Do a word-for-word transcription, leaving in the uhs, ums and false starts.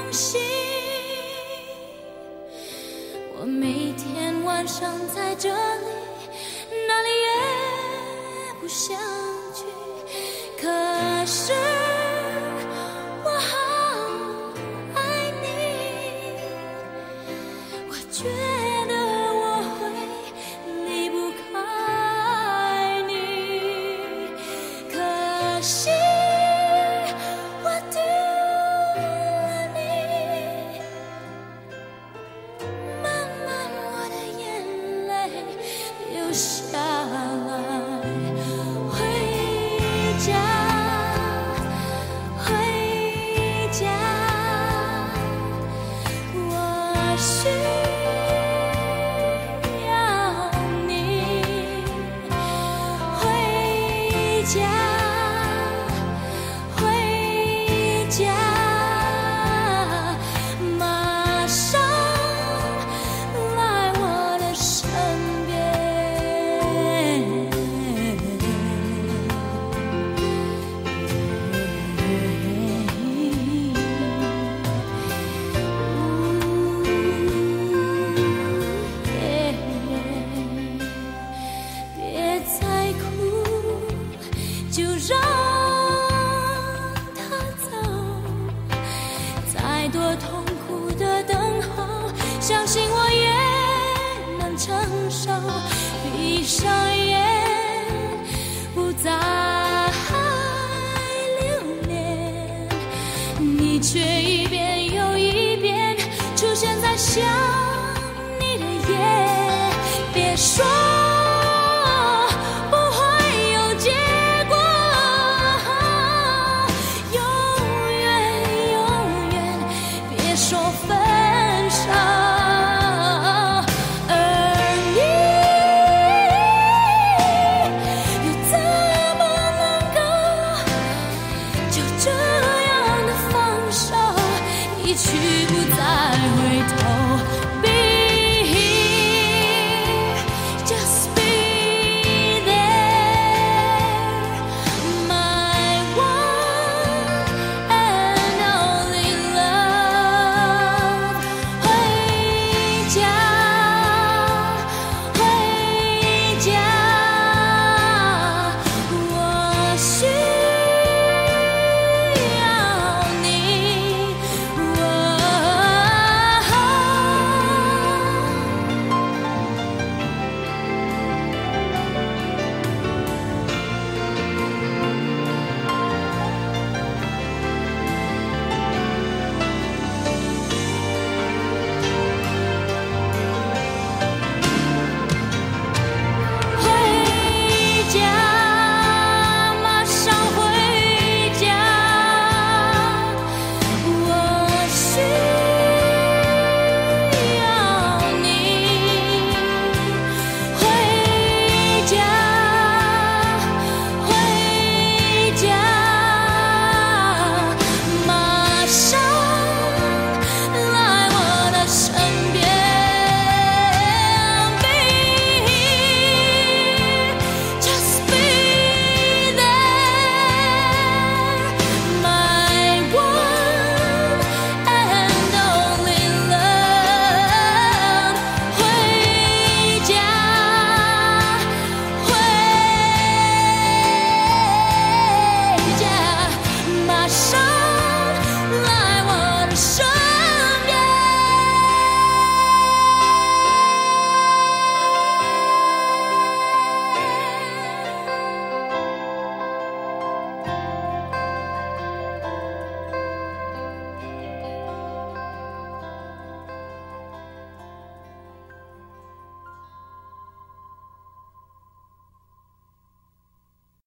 息。我每天晚上在这里，哪里也不想去，可是我好爱你，我觉得我会离不开你，可惜我丢了你，慢慢我的眼泪流下来，回家回家，我需要你，回家回家，马上来我的身边。别再哭，就让它走，再多痛苦的等候，相信我也能承受。闭上眼，不再留恋，你却一遍又一遍出现在想你的夜。别说